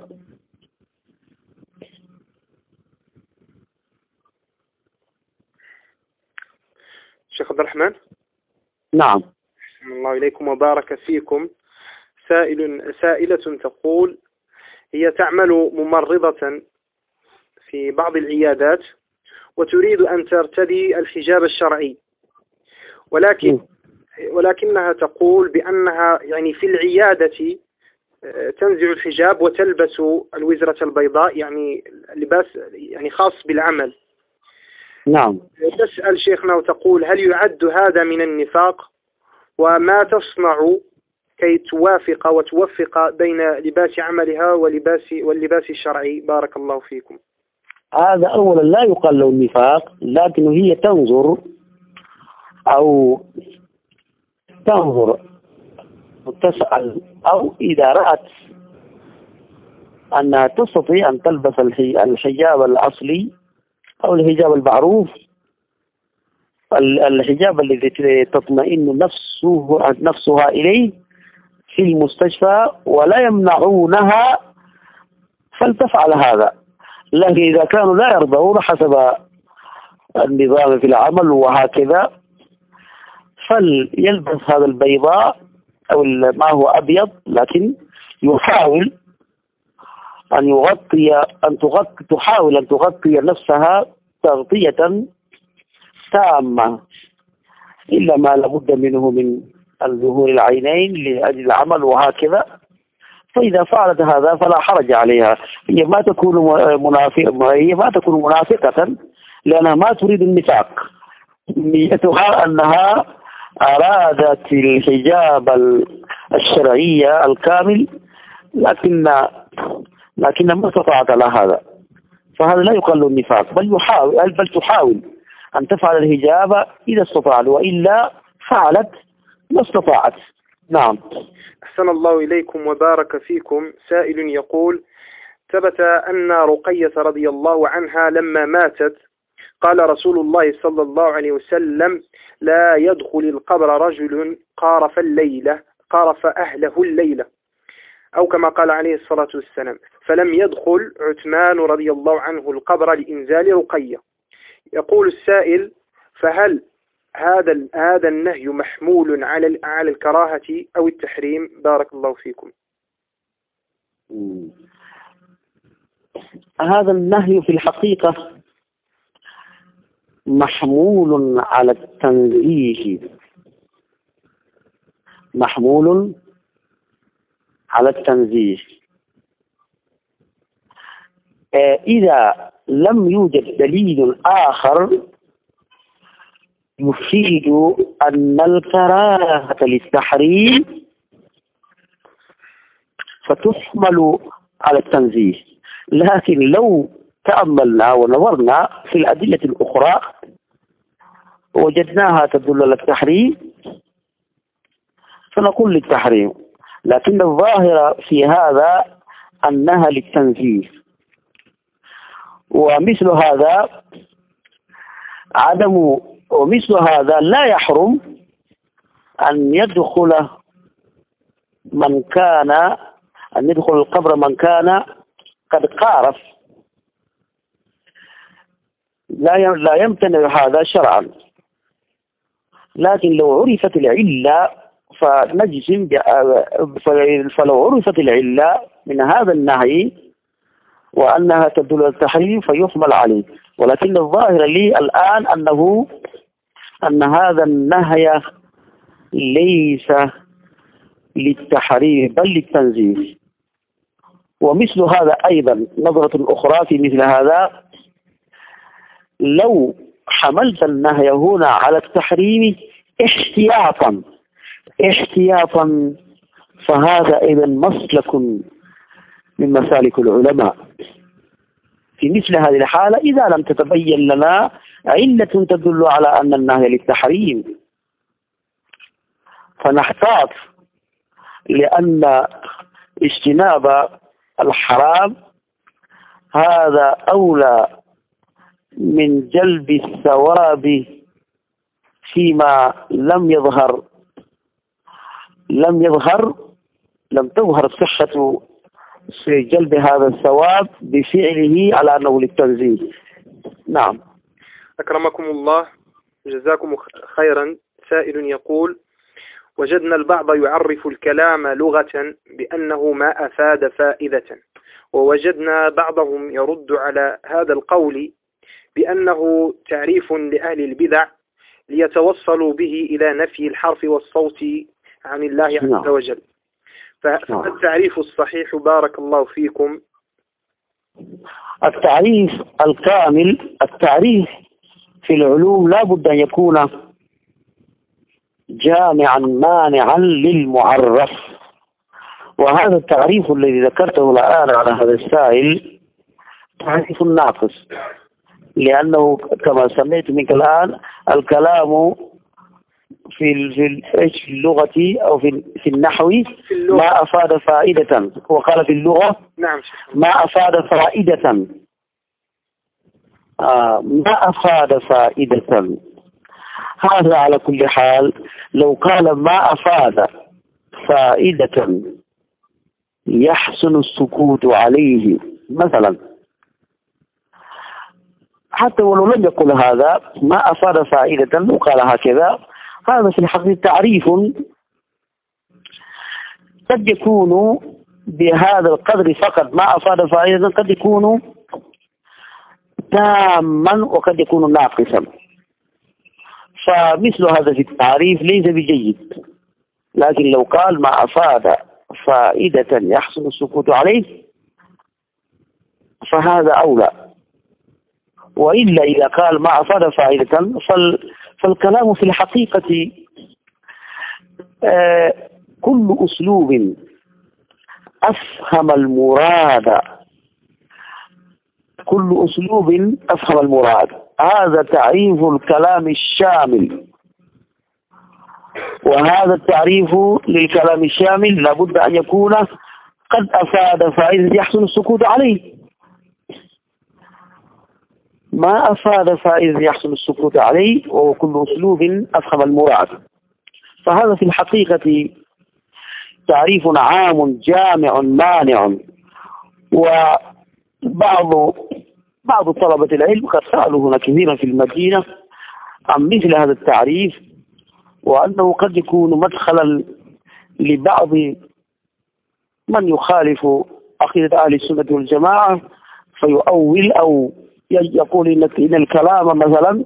شيخ عبد الرحمن. نعم. الله إليكم وبارك فيكم. سائل سائلة تقول هي تعمل ممرضة في بعض العيادات وتريد أن ترتدي الحجاب الشرعي، ولكن ولكنها تقول بأنها يعني في العيادة تنزع الحجاب وتلبس الوزرة البيضاء، يعني لباس يعني خاص بالعمل. نعم. تسأل شيخنا وتقول هل يعد هذا من النفاق، وما تصنع كي توافق وتوفق بين لباس عملها ولباس واللباس الشرعي؟ بارك الله فيكم. هذا أولا لا يقال له النفاق، لكن هي تنظر أو تنظر تسأل أو إذا رأت أنها تستطيع أن تلبس الحجاب الأصلي أو الحجاب المعروف، الحجاب الذي تطمئن نفسه نفسها إليه في المستشفى ولا يمنعونها، فلتفعل هذا. لكن إذا كانوا لا يرضون حسب النظام في العمل وهكذا، فليلبس هذا البيضاء أو ما هو أبيض، لكن يحاول أن يغطي أن تغطي تحاول أن تغطي نفسها تغطية تامة، إلا ما لابد منه من الظهور العينين لأجل العمل وهكذا. فإذا فعلت هذا فلا حرج عليها. هي ما تكون منافقة هي ما تكون منافقة لأنها ما تريد النفاق، نيتها أنها أرادت الحجاب الشرعية الكامل، لكن لكن ما استطاعت على هذا، فهذا لا يقل النفاق، بل يحاول بل تحاول أن تفعل الحجاب إذا استطاعت، وإلا فعلت ما استطاعت. نعم. أحسن الله إليكم وبارك فيكم. سائل يقول: ثبت أن رقية رضي الله عنها لما ماتت قال رسول الله صلى الله عليه وسلم: لا يدخل القبر رجل قارف الليلة قارف أهله الليلة، أو كما قال عليه الصلاة والسلام. فلم يدخل عثمان رضي الله عنه القبر لإنزال رقية. يقول السائل: فهل هذا هذا النهي محمول على على الكراهة أو التحريم؟ بارك الله فيكم. هذا النهي في الحقيقة محمول على التنزيه، محمول على التنزيه. إذا لم يوجد دليل آخر يفيد أن الكراهة للتحريم فتحمل على التنزيه. لكن لو تأملنا ونظرنا في الأدلة الأخرى وجدناها تدل على التحريم فنقول للتحريم، لكن الظاهر في هذا أنها للتنزيه. ومثل هذا عدم ومثل هذا لا يحرم أن يدخل من كان أن يدخل القبر من كان قد قارف، لا لا يمتنع هذا شرعا. لكن لو عرفت العلة فنجزم، فلو عرفت العلة من هذا النهي وأنها تدل على التحريم فيحمل عليه. ولكن الظاهر لي الآن أنه أن هذا النهي ليس للتحريم بل للتنزيه. ومثل هذا أيضا نظرة أخرى في مثل هذا: لو حملت النهي هنا على التحريم احتياطا احتياطا فهذا أيضا مسلك من مسالك العلماء في مثل هذه الحالة، إذا لم تتبين لنا علة تدل على أن النهي للتحريم فنحتاط، لأن اجتناب الحرام هذا أولى من جلب الثواب فيما لم يظهر لم يظهر لم تظهر صحة في جلب هذا الثواب بفعله على أنه للتنزيه. نعم. أكرمكم الله، جزاكم خيرا. سائل يقول: وجدنا البعض يعرف الكلام لغة بأنه ما أفاد فائدة، ووجدنا بعضهم يرد على هذا القول بأنه تعريف لأهل البدع ليتوصلوا به إلى نفي الحرف والصوت عن الله عز وجل. فما التعريف الصحيح بارك الله فيكم؟ التعريف الكامل، التعريف في العلوم لا بد أن يكون جامعا مانعا للمعرف، وهذا التعريف الذي ذكرته الآن على هذا السائل تعريف ناقص، لأنه كما سمعت منك الآن الكلام في ال- في ال- إيش في اللغة أو في ال- في النحو في اللغة. ما أفاد فائدة، وقال في اللغة نعم شيخ. ما أفاد فائدة. آه ما أفاد فائدة. هذا على كل حال لو قال ما أفاد فائدة يحسن السكوت عليه مثلا، حتى ولو لم يقل هذا ما أفاد فائدة وقال هكذا، هذا في الحقيقة تعريف قد يكون بهذا القدر فقط، ما أفاد فائدة قد يكون تاما وقد يكون ناقصا، فمثل هذا في التعريف ليس بجيد. لكن لو قال ما أفاد فائدة يحسن السكوت عليه فهذا أولى. وإلا إذا قال ما أفاد فائدة فال فالكلام في الحقيقة آه كل أسلوب أفهم المراد، كل أسلوب أفهم المراد، هذا تعريف الكلام الشامل. وهذا التعريف للكلام الشامل لابد أن يكون قد أفاد فائدة يحسن السكوت عليه. ما أفاد فائدة يحسن السكوت عليه وهو كل أسلوب أفهم المراد، فهذا في الحقيقة تعريف عام جامع مانع. وبعض بعض طلبة العلم قد سألوا هنا كثيرا في المدينة عن مثل هذا التعريف، وأنه قد يكون مدخلا لبعض من يخالف عقيدة أهل السنة والجماعة فيؤول أو يقول إن الكلام مثلا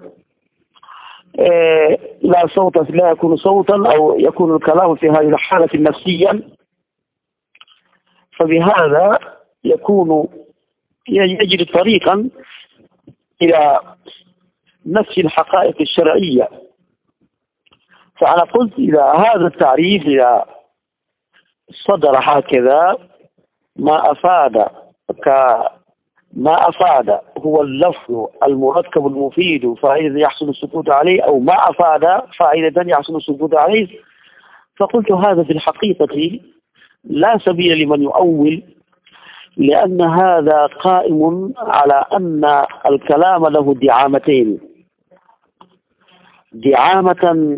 لا صوت لا يكون صوتا، أو يكون الكلام في هذه الحالة النفسية، فبهذا يكون يجري طريقا إلى نفي الحقائق الشرعية. فأنا قلت إذا هذا التعريف إذا صدر هكذا ما أفاد ما أفاد هو اللفظ المركب المفيد فائدة يحصل السكوت عليه، أو ما أفاد فائدة يحصل السكوت عليه، فقلت هذا في الحقيقة لا سبيل لمن يؤول، لأن هذا قائم على أن الكلام له دعامتين: دعامة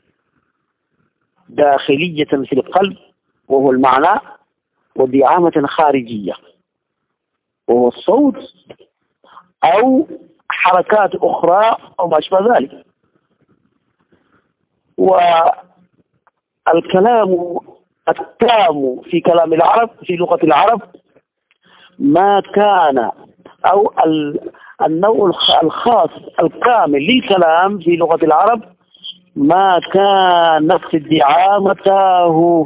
داخلية في القلب وهو المعنى، ودعامة خارجية وهو الصوت أو حركات أخرى أو ما أشبه ذلك. والكلام التام في كلام العرب في لغة العرب ما كان، أو النوع الخاص الكامل للكلام في لغة العرب ما كانت دعامته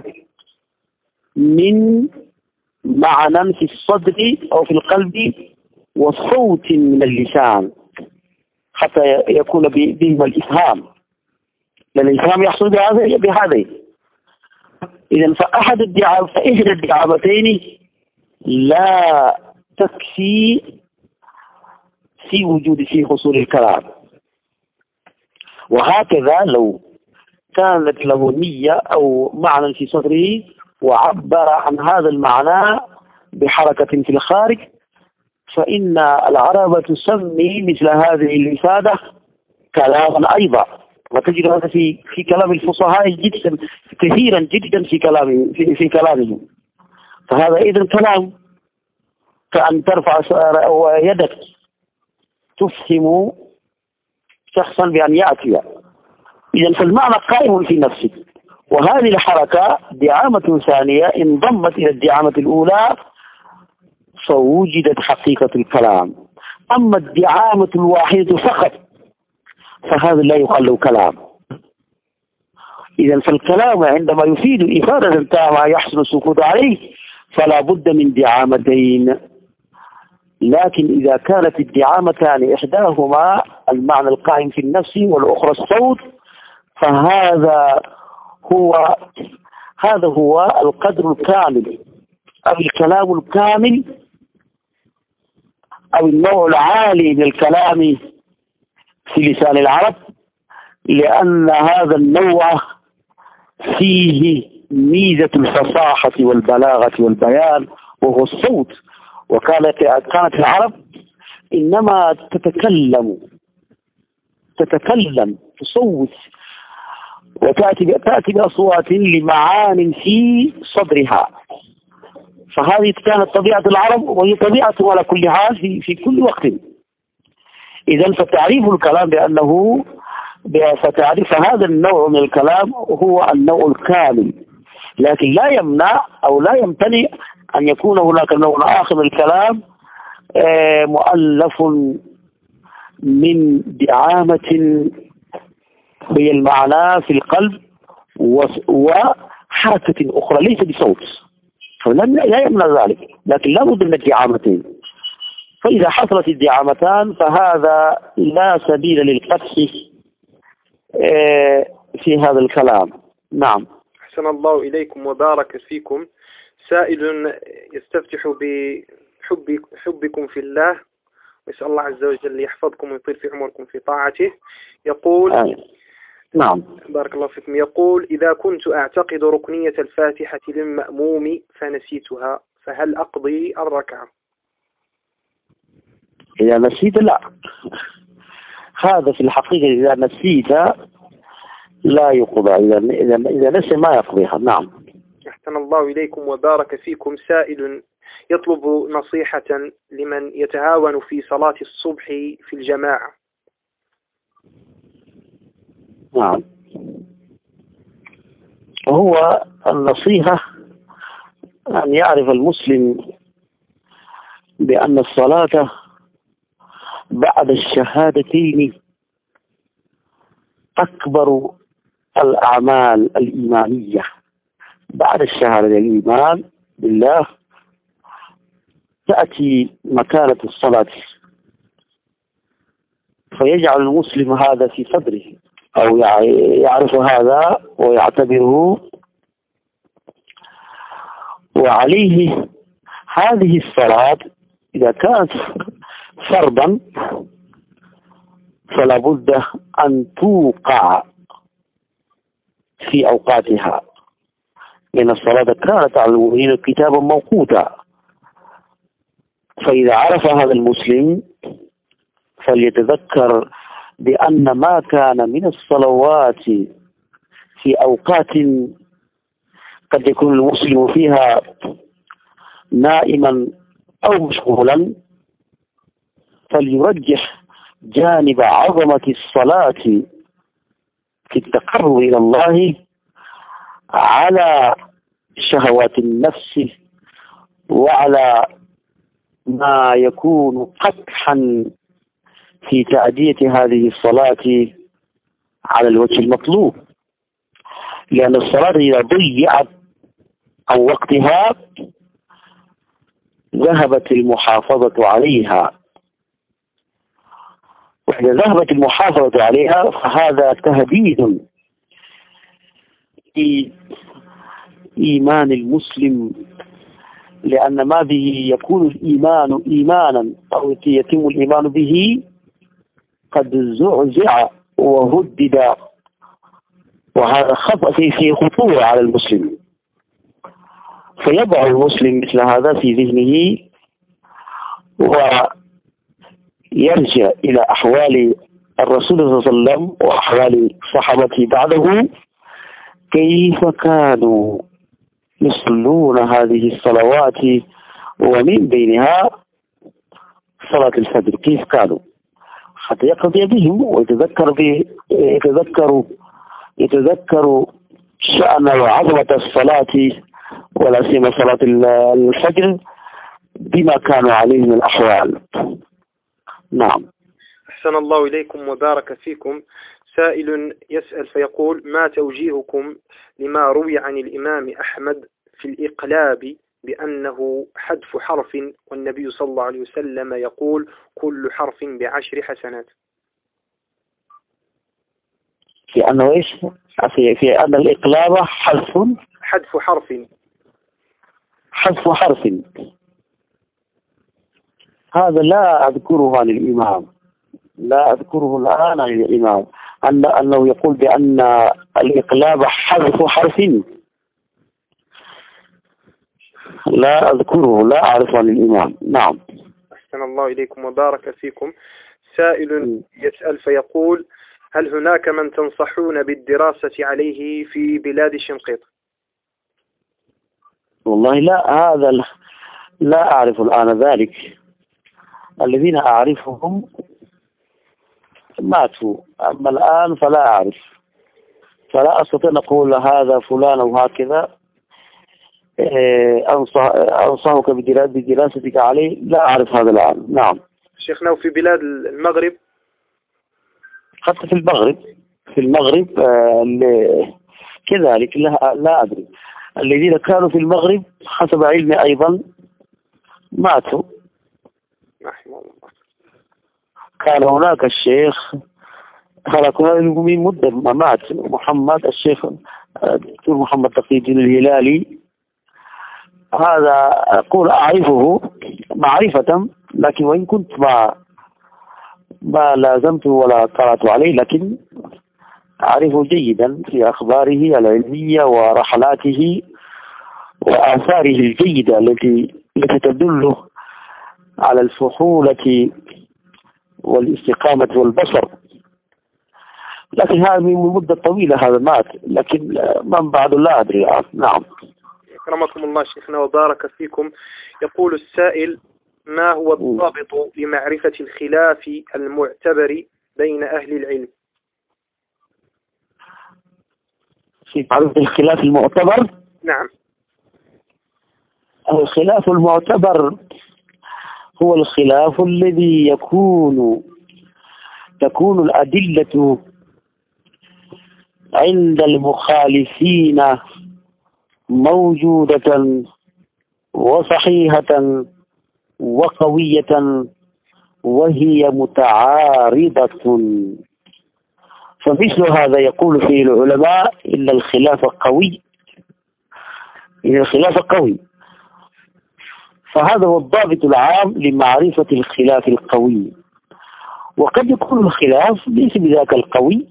من معنى في الصدر أو في القلب وصوت من اللسان حتى يكون بهما الإفهام، لأن الإفهام يحصل بهذا بهذه. إذن فأحد الدعام فإحدى الدعامتين لا تكفي في وجود في حصول الكلام. وهكذا لو كانت له نية أو معنى في صدره وعبر عن هذا المعنى بحركة في الخارج، فإن العرب تسمي مثل هذه الإفادة كلاما أيضا، وتجد هذا في في كلام الفصحاء جدا كثيرا جدا في كلامهم في, في كلامهم. فهذا إذن كلام كأن ترفع يدك تفهم شخصا بأن يأتي، إذن فالمعنى قائم في نفسك. وهذه الحركة دعامة ثانية انضمت إلى الدعامة الأولى فوجدت حقيقة الكلام. أما الدعامة الواحدة فقط فهذا لا يقال له كلام. إذن فالكلام عندما يفيد إفادة تامة يحصل السكوت عليه فلا بد من دعامتين. لكن إذا كانت الدعامتان إحداهما المعنى القائم في النفس والأخرى الصوت، فهذا هو هذا هو القدر الكامل أو الكلام الكامل أو النوع العالي من الكلام في لسان العرب لأن هذا النوع فيه ميزة الفصاحة والبلاغة والبيان وهو الصوت. وكانت كانت العرب إنما تتكلم تتكلم تصوت وتأتي تأتي بأصوات لمعان في صدرها. فهذه كانت طبيعة العرب وهي طبيعة على كل حال في في كل وقت. إذا فتعريف الكلام بأنه فتعريف هذا النوع من الكلام هو النوع الكامل، لكن لا يمنع أو لا يمتنع أن يكون هناك نوع آخر من الكلام مؤلف من دعامة هي المعنى في القلب وحركة أخرى ليس بصوت، لا يمنع ذلك، لكن لا بد من الدعامتين. فإذا حصلت الدعامتان فهذا لا سبيل للقدح في هذا الكلام. نعم. أحسن الله إليكم وبارك فيكم. سائل يستفتح بحب حبكم في الله، ويسأل الله عز وجل يحفظكم ويطيل في عمركم في طاعته. يقول آه. نعم. بارك الله فيكم. يقول: إذا كنت أعتقد ركنية الفاتحة للمأموم فنسيتها فهل أقضي الركعة؟ إذا نسيت لا، هذا في الحقيقة إذا نسيت لا يقضى، إذا إذا إذا نسي ما يقضيها. نعم. أحسن الله إليكم وبارك فيكم. سائل يطلب نصيحة لمن يتهاون في صلاة الصبح في الجماعة. نعم. هو النصيحة أن يعرف المسلم بأن الصلاة بعد الشهادتين أكبر الأعمال الإيمانية. بعد الشهادة الإيمان بالله تأتي مكانة الصلاة، فيجعل المسلم هذا في صدره أو يعرف هذا ويعتبره، وعليه هذه الصلاة إذا كانت فرضا فلا بد أن توقع في أوقاتها، لأن الصلاة كانت على المؤمنين كتابا موقوتا. فإذا عرف هذا المسلم فليتذكر بأن ما كان من الصلوات في أوقات قد يكون المسلم فيها نائما أو مشغولا فليرجح جانب عظمة الصلاة في التقرب إلى الله على شهوات النفس وعلى ما يكون قدحا في تأدية هذه الصلاة على الوجه المطلوب، لأن الصلاة إذا ضيعت عن وقتها ذهبت المحافظة عليها، وإذا ذهبت المحافظة عليها فهذا تهديد في إيمان المسلم، لأن ما به يكون الإيمان إيمانا أو يتم الإيمان به قد زعزع وهدد، وهذا خطأ في خطورة على المسلم. فيضع المسلم مثل هذا في ذهنه ويرجع إلى أحوال الرسول صلى الله عليه وسلم وأحوال صحابته بعده، كيف كانوا يصلون هذه الصلوات ومن بينها صلاة الفجر، كيف كانوا حتى يقضي بهم ويتذكر يتذكر يتذكر شأن وعظمة الصلاة ولا سيما صلاة الفجر بما كانوا عليه من الأحوال. نعم. أحسن الله إليكم وبارك فيكم. سائل يسأل فيقول: ما توجيهكم لما روي عن الإمام أحمد في الإقلاب بأنه حذف حرف، والنبي صلى الله عليه وسلم يقول كل حرف بعشر حسنات؟ في أنه إيش؟ في, في أن الإقلاب حذف حذف حرف حذف حرف هذا لا أذكره عن الإمام، لا أذكره الآن عن الإمام. أن أنه يقول بأن الإقلاب حذف حرف، لا أذكره، لا أعرف عن الإمام. نعم. أحسن الله إليكم وبارك فيكم. سائل يسأل فيقول: هل هناك من تنصحون بالدراسة عليه في بلاد شنقيط؟ والله لا، هذا لا أعرف الآن ذلك. الذين أعرفهم ماتوا، أما الآن فلا أعرف، فلا أستطيع أن أقول هذا فلان أو هكذا أنصح أنصحك بدراستك عليه، لا أعرف هذا الآن. نعم. شيخنا، وفي بلاد المغرب؟ حتى في المغرب، في المغرب كذلك لا, لا أدري. الذين كانوا في المغرب حسب علمي أيضا ماتوا. كان هناك الشيخ خلقنا من مدة ما مات، محمد الشيخ دكتور محمد تقي الدين الهلالي، هذا أقول أعرفه معرفة، لكن وإن كنت ما ما لازمته ولا قرأت عليه، لكن أعرفه جيدا في أخباره العلمية ورحلاته وآثاره الجيدة التي التي تدل على الفحولة والاستقامة والبصر. لكن هذا من مدة طويلة هذا مات، لكن من بعد لا أدري. نعم. أكرمكم الله شيخنا وبارك فيكم. يقول السائل: ما هو الضابط لمعرفة الخلاف المعتبر بين أهل العلم؟ في معرفة الخلاف المعتبر؟ نعم. الخلاف المعتبر هو الخلاف الذي يكون تكون الأدلة عند المخالفين موجودة وصحيحة وقوية وهي متعارضة، فمثل هذا يقول فيه العلماء إن الخلاف قوي، إن الخلاف قوي. فهذا هو الضابط العام لمعرفة الخلاف القوي. وقد يكون الخلاف ليس بذاك القوي،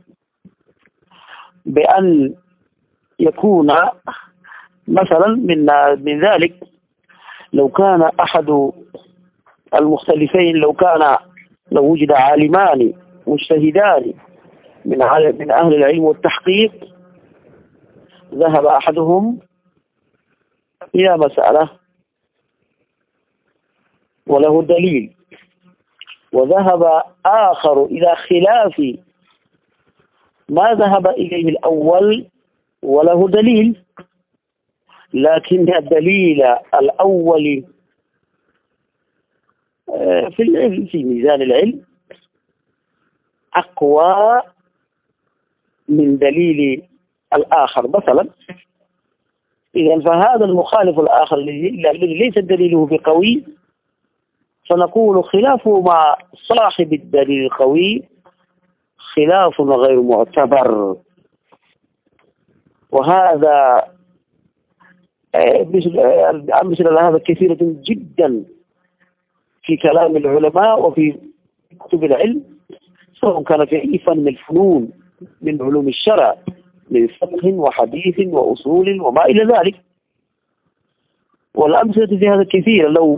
بأن يكون مثلا من من ذلك لو كان أحد المختلفين، لو كان لو وجد عالمان مجتهدان من من أهل العلم والتحقيق، ذهب أحدهم إلى مسألة وله دليل، وذهب آخر إلى خلاف ما ذهب إليه الأول وله دليل، لكن الدليل الأول في العلم في ميزان العلم أقوى من دليل الآخر مثلا. إذا فهذا المخالف الآخر الذي ليس دليله بقوي، فنقول خلافه مع صاحب الدليل القوي خلاف غير معتبر. وهذا مثل هذا كثيرة جدا في كلام العلماء وفي كتب العلم، سواء كان في أي فن من الفنون من علوم الشرع من فقه وحديث وأصول وما إلى ذلك. والأمثلة في هذا كثيرة، لو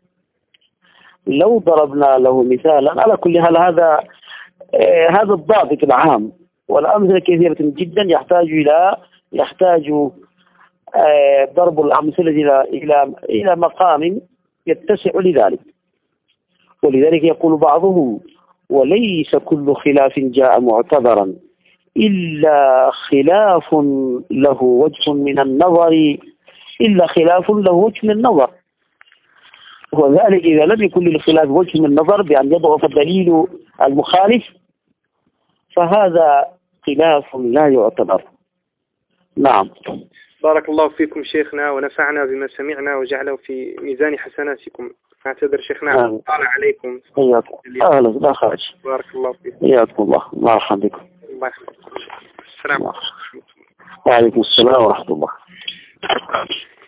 لو ضربنا له مثالا. على كل حال هذا آه هذا الضابط العام، والأمثلة كثيرة جدا يحتاج إلى يحتاج آه ضرب الأمثلة إلى إلى إلى مقام يتسع لذلك. ولذلك يقول بعضهم: وليس كل خلاف جاء معتبرا إلا خلاف له وجه من النظر إلا خلاف له وجه من النظر. وذلك إذا لم يكن للخلاف وجه من النظر بأن يضعف الدليل المخالف، فهذا خلاف لا يعتبر. نعم. بارك الله فيكم شيخنا ونفعنا بما سمعنا وجعله في ميزان حسناتكم. اعتذر شيخنا طال عليكم. حياكم. أهلا لا خارج. بارك الله فيكم. حياكم الله. مرحبا بكم. الله يحفظكم. السلام عليكم. وعليكم السلام ورحمة الله.